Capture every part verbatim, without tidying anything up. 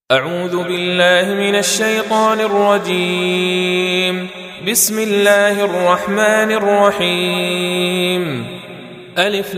أعوذ بالله من الشيطان الرجيم. بسم الله الرحمن الرحيم. ألف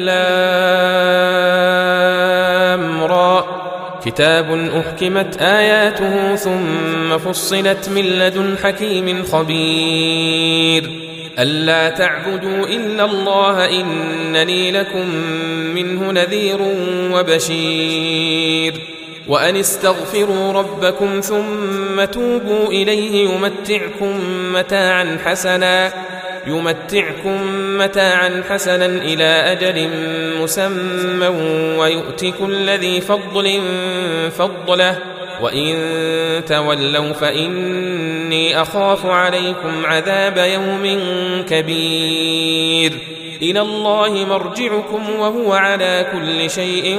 لام را. كتاب أحكمت آياته ثم فصلت من لدن حكيم خبير. ألا تعبدوا إلا الله إنني لكم منه نذير وبشير. وأن استغفروا ربكم ثم توبوا إليه يمتعكم متاعا حسنا يمتعكم متاعا حسنا إلى أجل مسمى ويؤت كل ذي فضل فضله وإن تولوا فإني أخاف عليكم عذاب يوم كبير. إلى الله مرجعكم وهو على كل شيء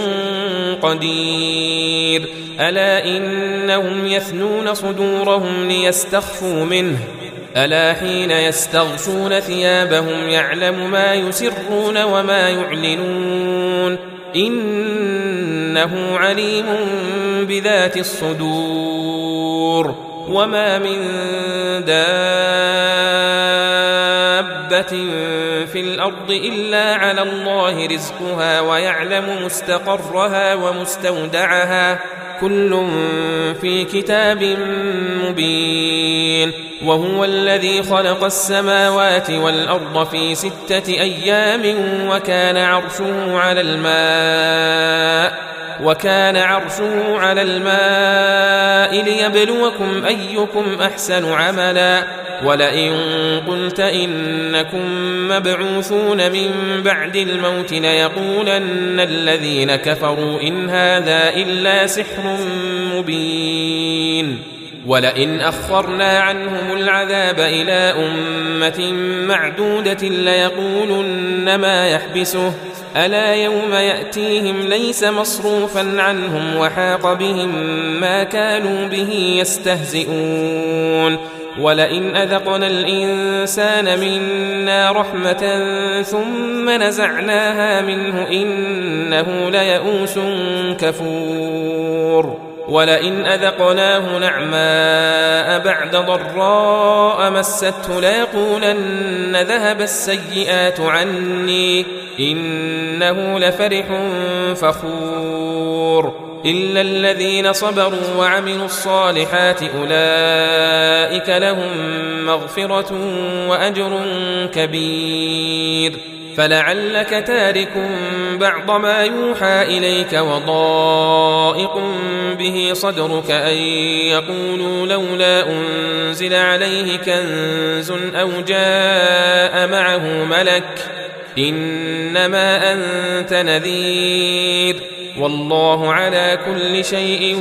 قدير. ألا إنهم يثنون صدورهم ليستخفوا منه ألا حين يستغشون ثيابهم يعلم ما يسرون وما يعلنون إنه عليم بذات الصدور. وما من دابة في الأرض إلا على الله رزقها ويعلم مستقرها ومستودعها كل في كتاب مبين. وهو الذي خلق السماوات والأرض في ستة أيام وكان عرشه على الماء وكان عرشه على الماء ليبلوكم أيكم أحسن عملا. ولئن قلت إنكم مبعوثون من بعد الموت ليقولن الذين كفروا إن هذا إلا سحر مبين. ولئن أخرنا عنهم العذاب إلى أمة معدودة ليقولن ما يحبسه ألا يوم يأتيهم ليس مصروفا عنهم وحاق بهم ما كانوا به يستهزئون. ولئن أذقنا الإنسان منا رحمة ثم نزعناها منه إنه ليئوس كفور. ولئن أذقناه نعماء بعد ضراء مسته ليقولن ذهب السيئات عني إنه لفرح فخور. إلا الذين صبروا وعملوا الصالحات أولئك لهم مغفرة وأجر كبير. فلعلك تارك بعض ما يوحى إليك وضائق به صدرك أن يقولوا لولا أنزل عليه كنز أو جاء معه ملك إنما أنت نذير والله على كل شيء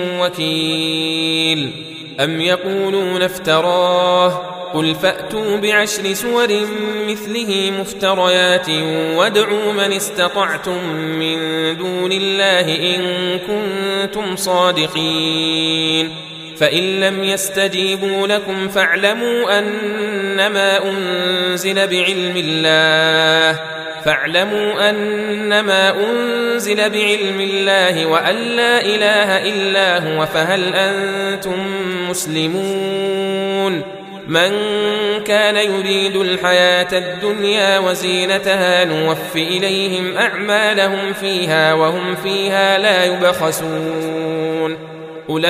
وكيل. أم يقولون افتراه قل فأتوا بعشر سور مثله مفتريات وادعوا من استطعتم من دون الله إن كنتم صادقين. فإن لم يستجيبوا لكم فاعلموا أنما أنزل بعلم الله فاعلموا أنما أنزل بعلم الله وأن لا إله إلا هو فهل أنتم مسلمون. من كان يريد الحياة الدنيا وزينتها نوف إليهم أعمالهم فيها وهم فيها لا يبخسون. أولئك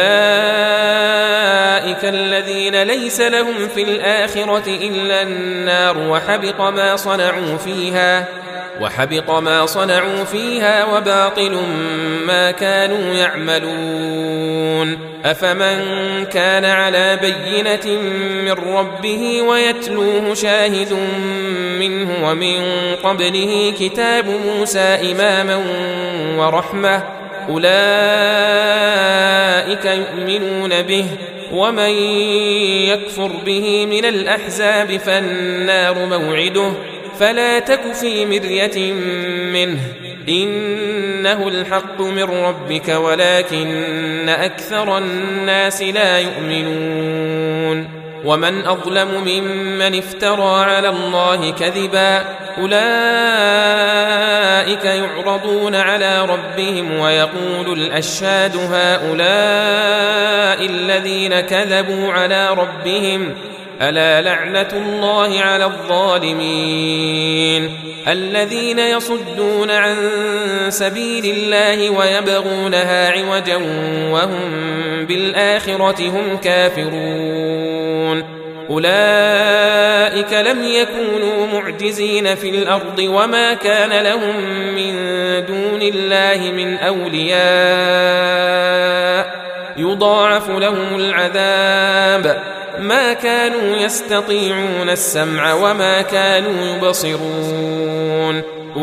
الذين ليس لهم في الآخرة إلا النار وحبط ما صنعوا فيها وحبط ما صنعوا فيها وباطل ما كانوا يعملون. أفمن كان على بينة من ربه ويتلوه شاهد منه ومن قبله كتاب موسى إماما ورحمة أولئك يؤمنون به. ومن يكفر به من الأحزاب فالنار موعده فلا تك في مرية منه إنه الحق من ربك ولكن أكثر الناس لا يؤمنون. ومن أظلم ممن افترى على الله كذبا أولئك يعرضون على ربهم ويقول الأشهاد هؤلاء هؤلاء الذين كذبوا على ربهم ألا لعنة الله على الظالمين الذين يصدون عن سبيل الله ويبغونها عوجا وهم بالآخرة هم كافرون أولئك لم يكونوا معجزين في الأرض وما كان لهم من دون الله من أولياء يضاعف لهم العذاب ما كانوا يستطيعون السمع وما كانوا يبصرون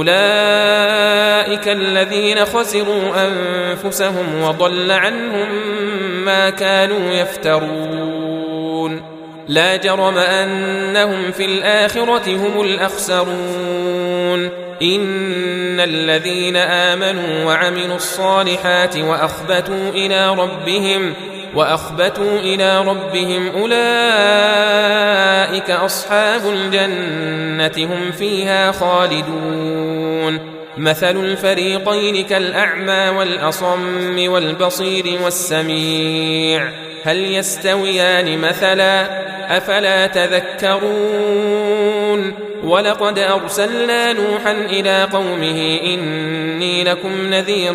أولئك الذين خسروا أنفسهم وضل عنهم ما كانوا يفترون لا جرم أنهم في الآخرة هم الأخسرون إن الذين آمنوا وعملوا الصالحات وأخبتوا إلى ربهم وأخبتوا إلى ربهم أولئك أصحاب الجنة هم فيها خالدون مثل الفريقين كالأعمى والأصم والبصير والسميع هل يستويان مثلا أفلا تذكرون ولقد أرسلنا نوحا إلى قومه إني لكم نذير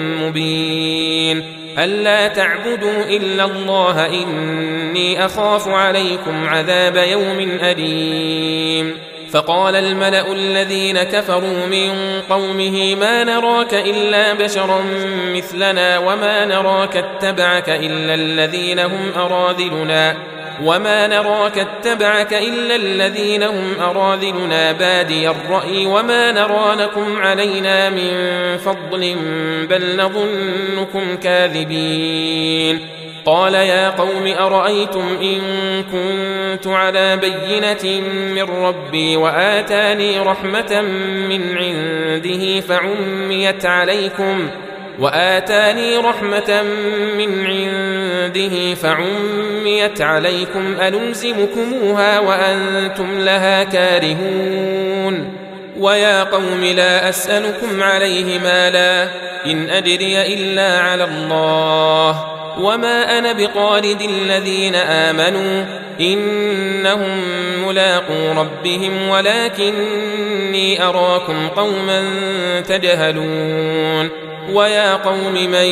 مبين ألا تعبدوا إلا الله إني أخاف عليكم عذاب يوم أليم فقال الملأ الذين كفروا من قومه ما نراك إلا بشرا مثلنا وما نراك اتبعك إلا الذين هم أراذلنا وما نراك اتبعك إلا الذين هم أراذلنا بادي الرأي وما نرى لكم علينا من فضل بل نظنكم كاذبين قال يا قوم أرأيتم إن كنت على بينة من ربي وآتاني رحمة من عنده فعميت عليكم وآتاني رحمة من عنده فعميت عليكم ألزمكموها وأنتم لها كارهون ويا قوم لا أسألكم عليه مالا إن أجري إلا على الله وما أنا بطارد الذين آمنوا إنهم ملاقو ربهم ولكني أراكم قوما تجهلون ويا قوم من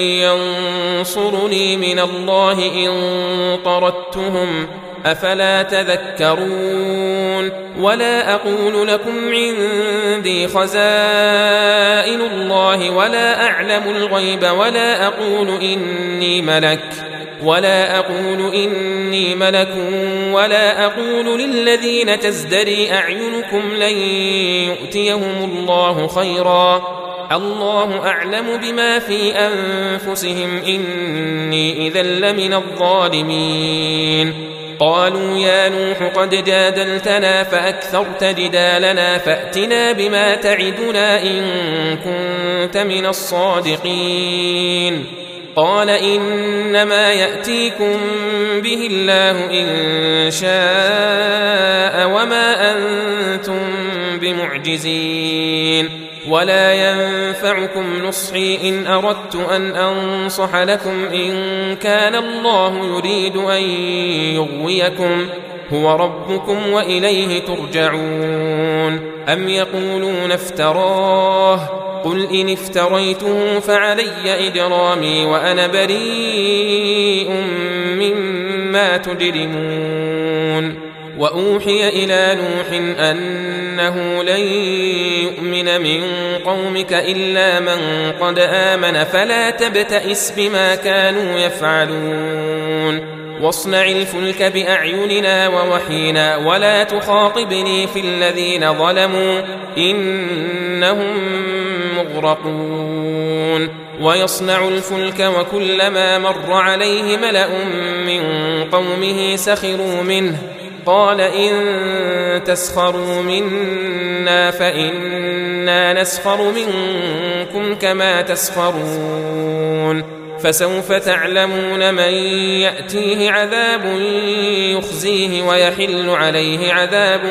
ينصرني من الله إن طردتهم أفلا تذكرون ولا أقول لكم عندي خزائن الله ولا أعلم الغيب ولا أقول إني ملك ولا أقول إني ملك ولا أقول للذين تزدري أعينكم لن يؤتيهم الله خيرا الله أعلم بما في أنفسهم إني إذا لمن الظالمين قالوا يا نوح قد جادلتنا فأكثرت جدالنا فأتنا بما تعدنا إن كنت من الصادقين قال إنما يأتيكم به الله إن شاء وما أنتم بمعجزين ولا ينفعكم نصحي إن أردت أن أنصح لكم إن كان الله يريد أن يغويكم هو ربكم وإليه ترجعون أم يقولون افتراه قل إن افتريته فعلي إجرامي وأنا بريء مما تجرمون وأوحي إلى نوح أنه لن يؤمن من قومك إلا من قد آمن فلا تبتئس بما كانوا يفعلون واصنع الفلك بأعيننا ووحينا ولا تخاطبني في الذين ظلموا إنهم مغرقون ويصنع الفلك وكلما مر عليه ملأ من قومه سخروا منه قال إن تسخروا منا فإنا نسخر منكم كما تسخرون فسوف تعلمون من يأتيه عذاب يخزيه ويحل عليه عذاب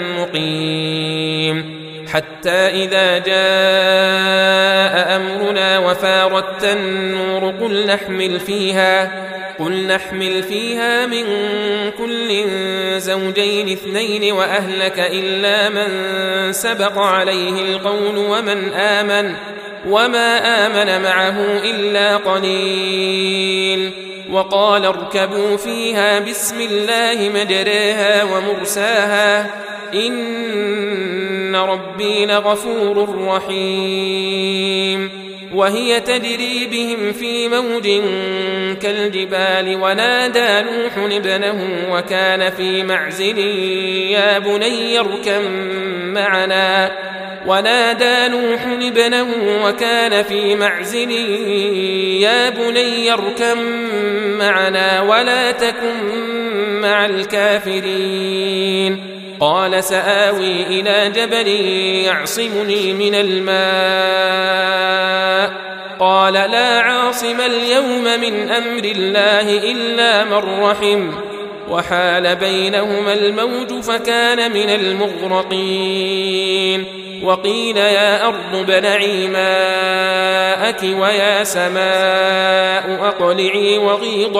مقيم حتى إذا جاء أمرنا وفارت النور قل نحمل فيها قل نحمل فيها من كل زوجين اثنين وأهلك إلا من سبق عليه القول ومن آمن وما آمن معه إلا قليل. وقال اركبوا فيها بسم الله مجريها ومرساها إن ربي لغفور رحيم. وهي تجري بهم في موج كالجبال ونادى نوح ابنه وكان في معزل يا بني اركب معنا ونادى نوح ابنه وكان في معزل يا بني اركب معنا ولا تكن مع الكافرين. قال سآوي إلى جبل يعصمني من الماء قال لا عاصم اليوم من أمر الله إلا من رحم وحال بينهما الموج فكان من المغرقين. وقيل يا أرض ابلعي ماءك ويا سماء أقلعي وغيض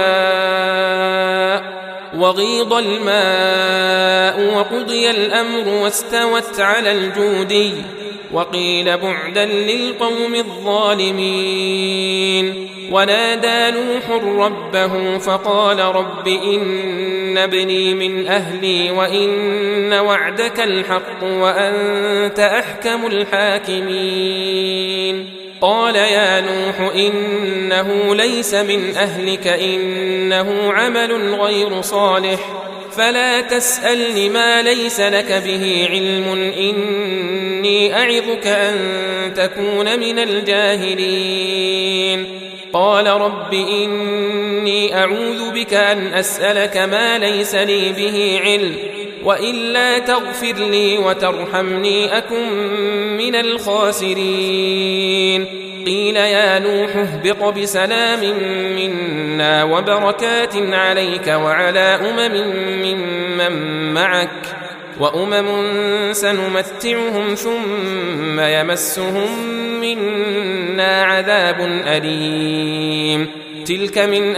الماء وغيض الماء وقضي الأمر واستوت على الجودي وقيل بعدا للقوم الظالمين. ونادى نوح ربه فقال رب إن ابني من أهلي وإن وعدك الحق وأنت أحكم الحاكمين. قال يا نوح إنه ليس من أهلك إنه عمل غير صالح فلا تسألني ما ليس لك به علم إني أعظك أن تكون من الجاهلين. قال رب إني أعوذ بك أن أسألك ما ليس لي به علم وإلا تغفر لي وترحمني أكن من الخاسرين. قيل يا نوح اهبط بسلام منا وبركات عليك وعلى أمم ممن معك وأمم سنمتعهم ثم يمسهم منا عذاب أليم. تلك من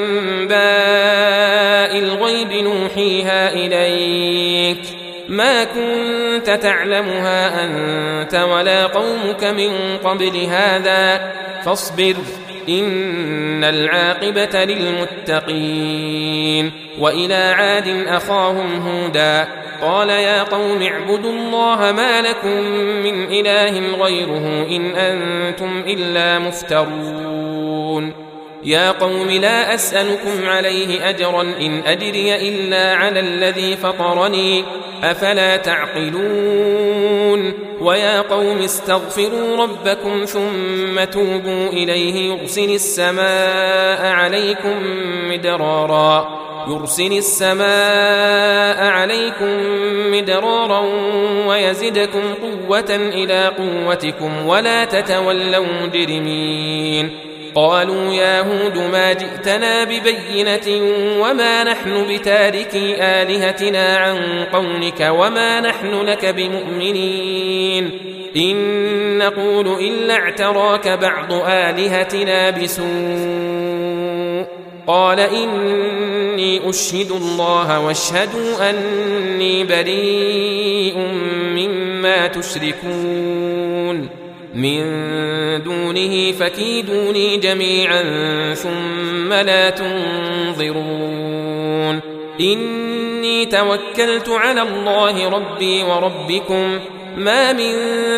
أنباء الغيب نوحيها إليك ما كنت تعلمها أنت ولا قومك من قبل هذا فاصبر إن العاقبة للمتقين. وإلى عاد أخاهم هودا قال يا قوم اعبدوا الله ما لكم من إله غيره إن أنتم إلا مفترون. يا قوم لا أسألكم عليه أجرا إن أجري إلا على الذي فطرني أفلا تعقلون. ويا قوم استغفروا ربكم ثم توبوا إليه يرسل السماء عليكم مدرارا يرسل السماء عليكم مدرارا ويزدكم قوة إلى قوتكم ولا تتولوا مجرمين. قالوا يا هود ما جئتنا ببينة وما نحن بتاركي آلهتنا عن قولك وما نحن لك بمؤمنين إن نقول إلا اعتراك بعض آلهتنا بسوء. قال إني أشهد الله واشهدوا أني بريء مما تشركون من دونه فكيدوني جميعا ثم لا تنظرون. إني توكلت على الله ربي وربكم ما من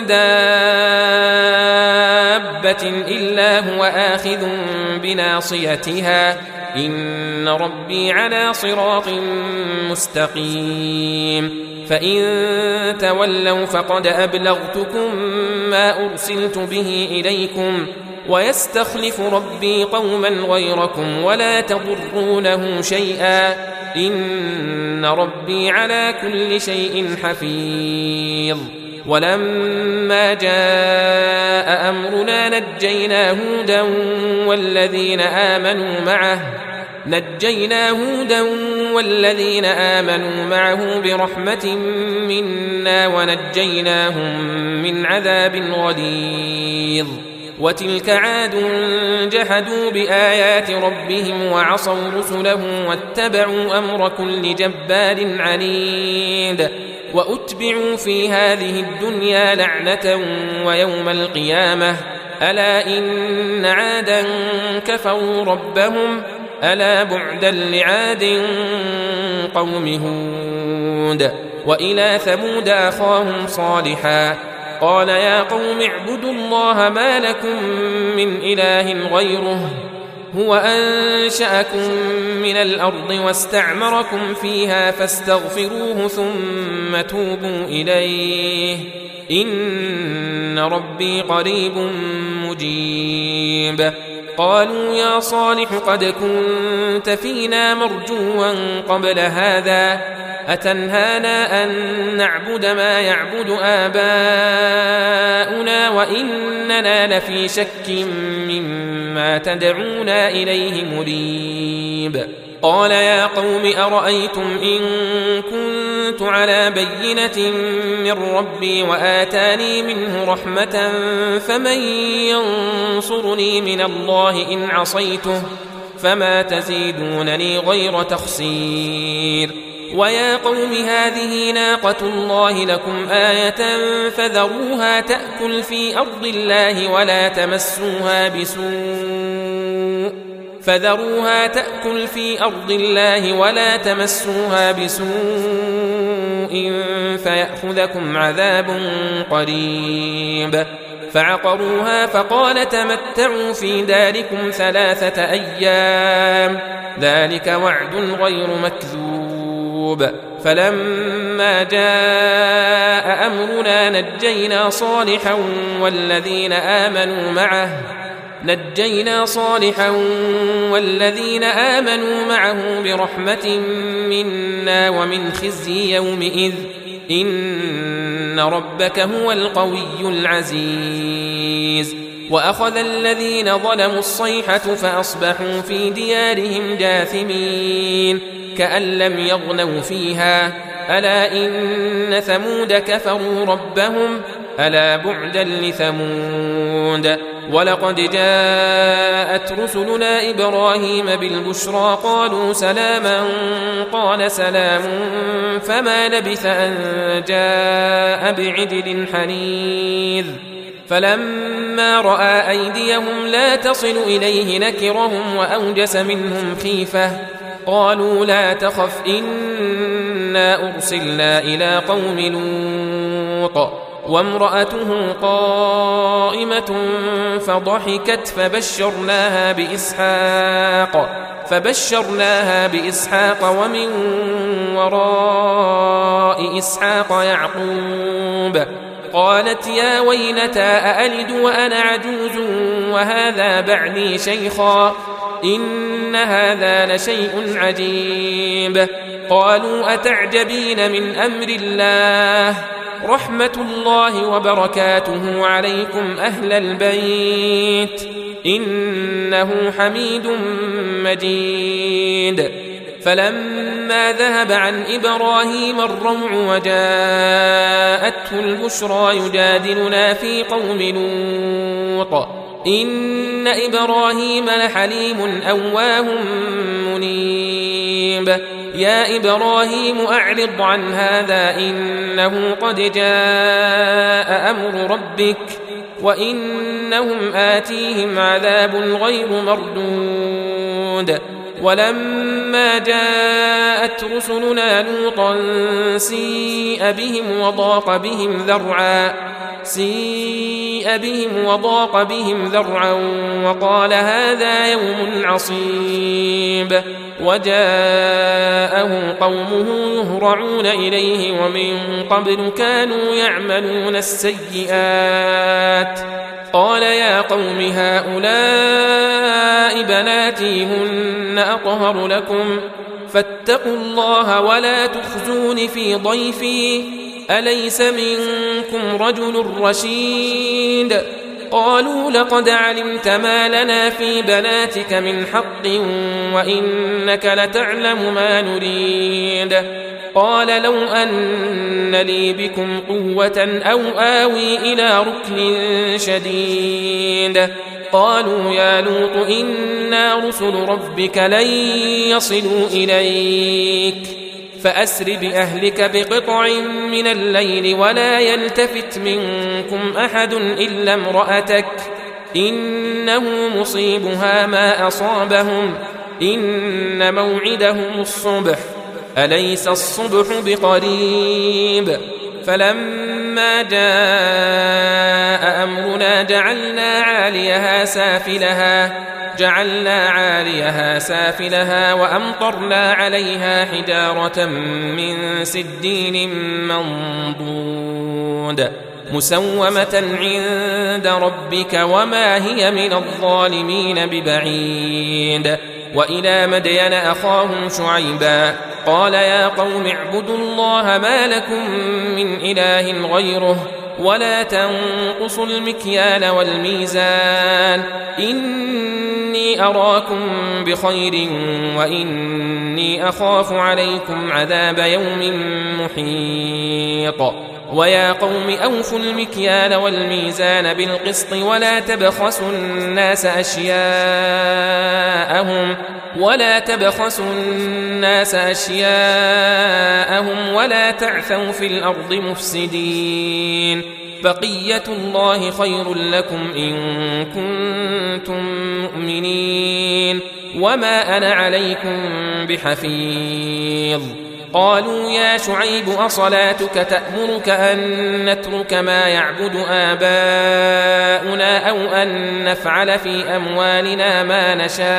دابة إلا هو آخذ بناصيتها إن ربي على صراط مستقيم. فإن تولوا فقد أبلغتكم ما أرسلت به إليكم ويستخلف ربي قوما غيركم ولا تضرونه شيئا إن ربي على كل شيء حفيظ. ولما جاء أمرنا نجينا هودا والذين آمنوا معه نجينا هودا والذين آمنوا معه برحمة منا ونجيناهم من عذاب غليظ. وتلك عاد جحدوا بآيات ربهم وعصوا رسله واتبعوا أمر كل جبار عنيد وأتبعوا في هذه الدنيا لعنة ويوم القيامة ألا إن عادا كفروا ربهم ألا بعدا لعاد قوم هود. وإلى ثمود أخاهم صالحا قال يا قوم اعبدوا الله ما لكم من إله غيره هو أنشأكم من الأرض واستعمركم فيها فاستغفروه ثم توبوا إليه إن ربي قريب مجيب. قالوا يا صالح قد كنت فينا مرجوا قبل هذا أتنهانا أن نعبد ما يعبد آباؤنا وإننا لفي شك مما تدعونا إليه مريب. قال يا قوم أرأيتم إن كنت على بينة من ربي وآتاني منه رحمة فمن ينصرني من الله إن عصيته فما تزيدونني غير تخسير. ويا قوم هذه ناقة الله لكم آية فذروها تأكل في أرض الله ولا تمسوها بسوء فذروها تأكل في أرض الله ولا تمسوها بسوء فيأخذكم عذاب قريب. فعقروها فقال تمتعوا في داركم ثلاثة أيام ذلك وعد غير مكذوب. فلما جاء أمرنا نجينا صالحا والذين آمنوا معه نجينا صالحا والذين آمنوا معه برحمة منا ومن خزي يومئذ إن ربك هو القوي العزيز. وأخذ الذين ظلموا الصيحة فأصبحوا في ديارهم جاثمين كأن لم يغنوا فيها ألا إن ثمود كفروا ربهم ألا بعدا لثمود. ولقد جاءت رسلنا إبراهيم بالبشرى قالوا سلاما قال سلام فما لبث أن جاء بعجل حنيذ. فلما رأى أيديهم لا تصل إليه نكرهم وأوجس منهم خيفة قالوا لا تخف إنا أرسلنا إلى قوم لوط وامرأته قائمة فضحكت فبشرناها بإسحاق فبشرناها بإسحاق ومن وراء إسحاق يعقوب. قالت يا ويلتى أألد وأنا عجوز وهذا بعلي شيخا إن هذا لشيء عجيب. قالوا أتعجبين من أمر الله رحمة الله وبركاته عليكم أهل البيت إنه حميد مجيد. فلما ذهب عن إبراهيم الروع وجاءته البشرى يجادلنا في قوم لوط إن إبراهيم لحليم أواه منيب. يا إبراهيم أعرض عن هذا إنه قد جاء أمر ربك وإنهم آتيهم عذاب غير مردود. ولما جاءت رسلنا لوطا سيء بهم وضاق بهم ذرعا سيء بهم وضاق بهم ذرعا وقال هذا يوم عصيب. وجاءه قومه يهرعون إليه ومن قبل كانوا يعملون السيئات. قال يا قوم هؤلاء بناتي هن أطهر لكم فاتقوا الله ولا تخزون في ضيفي أليس منكم رجل رشيد. قالوا لقد علمت ما لنا في بناتك من حق وإنك لتعلم ما نريد قال لو أن لي بكم قوة أو آوي إلى ركن شديد قالوا يا لوط إنا رسل ربك لن يصلوا إليك فأسر بأهلك بقطع من الليل ولا يلتفت منكم أحد إلا امرأتك إنه مصيبها ما أصابهم إن موعدهم الصبح أليس الصبح بقريب فلما جاء أمرنا جعلنا عاليها سافلها جعلنا عاليها سافلها وأمطرنا عليها حجارة من سجيل منضود مسومة عند ربك وما هي من الظالمين ببعيد وإلى مدين أخاهم شعيبا قال يا قوم اعبدوا الله ما لكم من إله غيره ولا تنقصوا المكيال والميزان إني أراكم بخير وإني أخاف عليكم عذاب يوم محيط ويا قوم أوفوا المكيال والميزان بالقسط ولا تبخسوا الناس أشياءهم ولا تبخسوا الناس أشياءهم ولا تعثوا في الأرض مفسدين بقية الله خير لكم إن كنتم مؤمنين وما أنا عليكم بحفيظ قالوا يا شعيب أصلاتك تأمرك أن نترك ما يعبد آباؤنا أو أن نفعل في أموالنا ما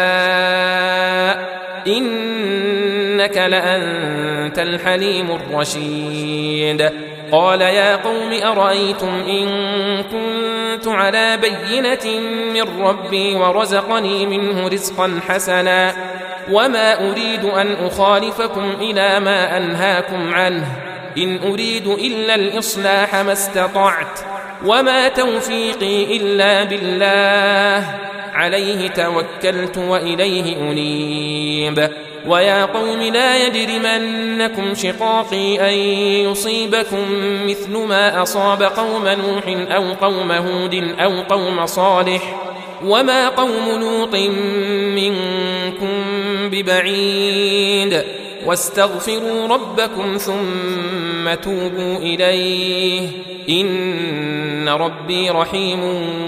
نشاء إنك لأنت الحليم الرشيد قال يا قوم أرأيتم إن كنت على بينة من ربي ورزقني منه رزقا حسنا وما أريد أن أخالفكم إلى ما أنهاكم عنه إن أريد إلا الإصلاح ما استطعت وما توفيقي إلا بالله عليه توكلت وإليه أنيب ويا قوم لا يجرمنكم شقاقي أن يصيبكم مثل ما أصاب قوم نوح أو قوم هود أو قوم صالح وما قوم لوط منكم ببعيد واستغفروا ربكم ثم توبوا إليه إن ربي رحيم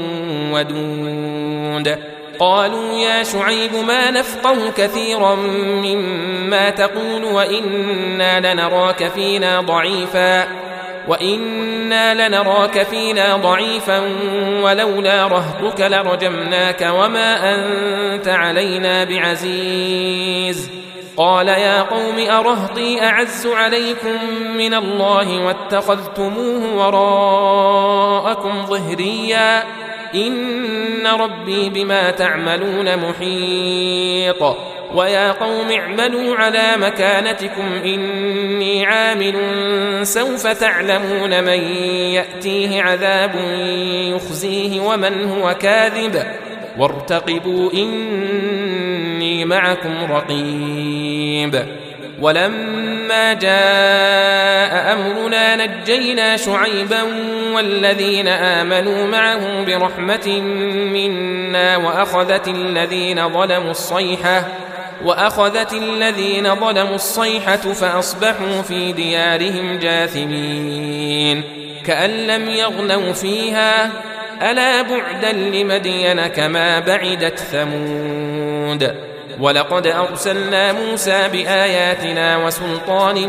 ودود قالوا يا شعيب ما نفقه كثيرا مما تقول وإنا لنراك فينا ضعيفا وإنا لنراك فينا ضعيفا ولولا رهطك لرجمناك وما أنت علينا بعزيز قال يا قوم أرهطي أعز عليكم من الله واتخذتموه وراءكم ظهريا إن ربي بما تعملون محيط ويا قوم اعملوا على مكانتكم إني عامل سوف تعلمون من يأتيه عذاب يخزيه ومن هو كاذب وارتقبوا إني معكم رقيب ولما جاء أمرنا نجينا شعيبا والذين آمنوا معه برحمة منا وأخذت الذين ظلموا الصيحة وأخذت الذين ظلموا الصيحة فأصبحوا في ديارهم جاثمين كأن لم يغنوا فيها ألا بعدا لمدين كما بعدت ثمود ولقد أرسلنا موسى بآياتنا وسلطان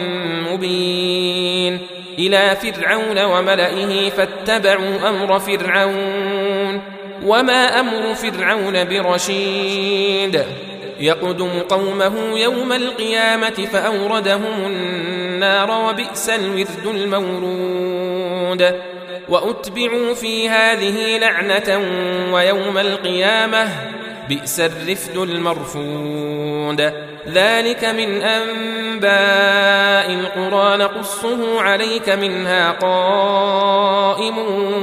مبين إلى فرعون وملئه فاتبعوا أمر فرعون وما أمر فرعون برشيد يقدم قومه يوم القيامة فأوردهم النار وبئس الورد المورود وأتبعوا في هذه لعنة ويوم القيامة بئس الرفد المرفود ذلك من أنباء القرى نقصه عليك منها قائم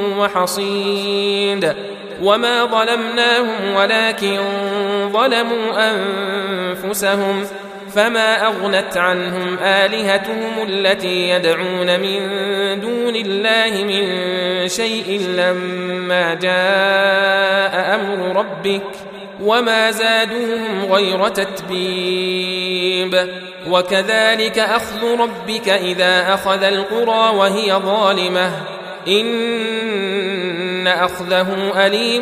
وحصيد وما ظلمناهم ولكن ظلموا أنفسهم فما أغنت عنهم آلهتهم التي يدعون من دون الله من شيء لما جاء أمر ربك وما زادوهم غير تتبيب وكذلك أخذ ربك إذا أخذ القرى وهي ظالمة إن أخذه أليم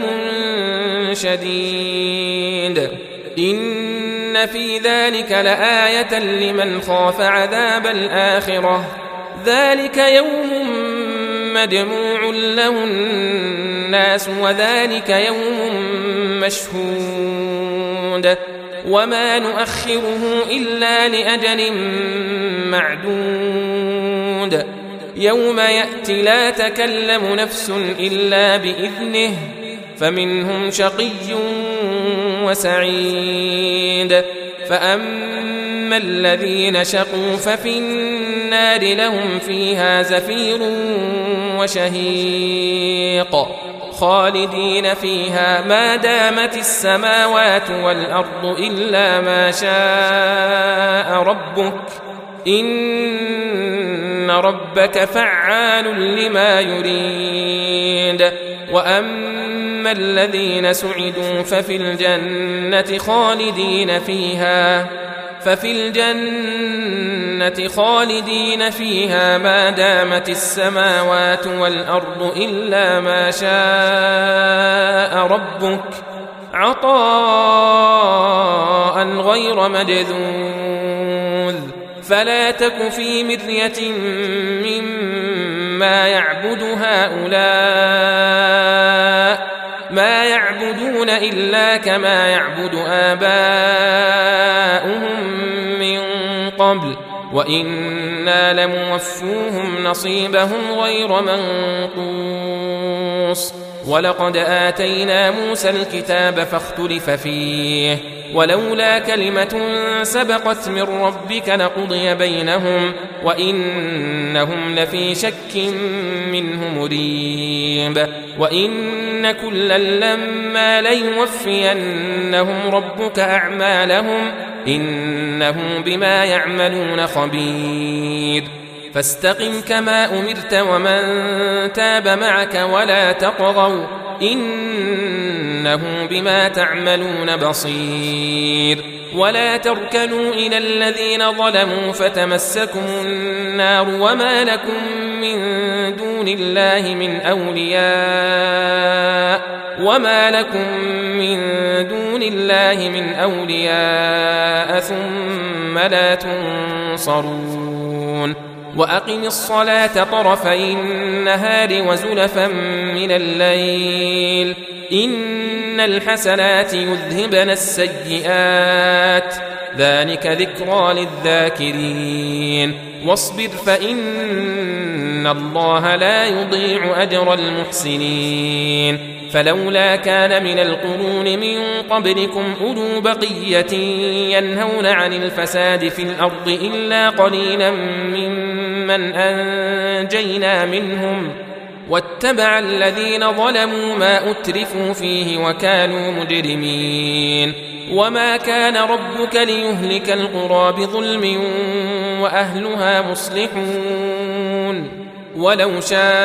شديد إن في ذلك لآية لمن خاف عذاب الآخرة ذلك يوم مجموع له الناس وذلك يوم مشهود وما نؤخره إلا لأجل معدود يوم يأتي لا تكلم نفس إلا بإذنه فمنهم شقي وسعيد فأما الذين شقوا ففي النار لهم فيها زفير وشهيق خالدين فيها ما دامت السماوات والأرض إلا ما شاء ربك إن ربك فعال لما يريد وأما الذين سعدوا ففي الجنة خالدين فيها ففي الجنة خالدين فيها ما دامت السماوات والأرض إلا ما شاء ربك عطاء غير مجذوذ فلا تك في مرية مما يعبد هؤلاء ما يعبدون إلا كما يعبد آباؤهم من قبل وإنا لموفوهم نصيبهم غير منقوص ولقد آتينا موسى الكتاب فاختلف فيه ولولا كلمة سبقت من ربك لقضي بينهم وإنهم لفي شك منه مريب وإن كلا لما ليوفينهم ربك أعمالهم إنه بما يعملون خبير فاستقم كما أمرت ومن تاب معك ولا تطغوا إنه بما تعملون بصير ولا تركنوا إلى الذين ظلموا فتمسكم النار وما لكم من دون الله من أولياء وما لكم من دون الله من أولياء ثم لا تنصرون وأقم الصلاة طرفي النهار وزلفا من الليل إن الحسنات يذهبن السيئات ذلك ذكرى للذاكرين واصبر فإن الله لا يضيع أجر المحسنين فلولا كان من القرون من قبلكم أولو بقية ينهون عن الفساد في الأرض إلا قليلا ممن أنجينا منهم واتبع الذين ظلموا ما أترفوا فيه وكانوا مجرمين وما كان ربك ليهلك القرى بظلم وأهلها مصلحون ولو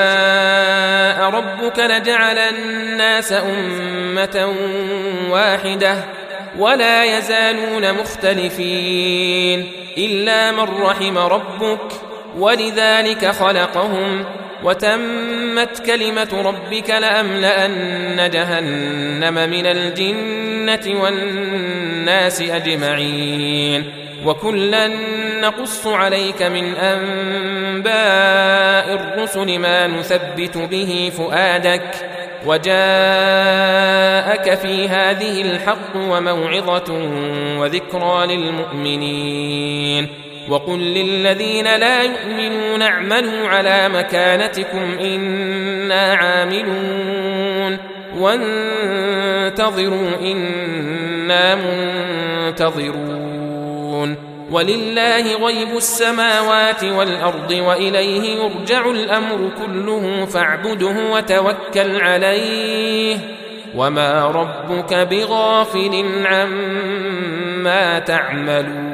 شاء ربك لجعل الناس أمة واحدة ولا يزالون مختلفين إلا من رحم ربك ولذلك خلقهم وتمت كلمة ربك لأملأن جهنم من الجنة والناس أجمعين وكلا نقص عليك من أنباء الرسل ما نثبت به فؤادك وجاءك في هذه الحق وموعظة وذكرى للمؤمنين وقل للذين لا يؤمنون اعملوا على مكانتكم إنا عاملون وانتظروا إنا منتظرون ولله غيب السماوات والأرض وإليه يرجع الأمر كله فاعبده وتوكل عليه وما ربك بغافل عما تعملون.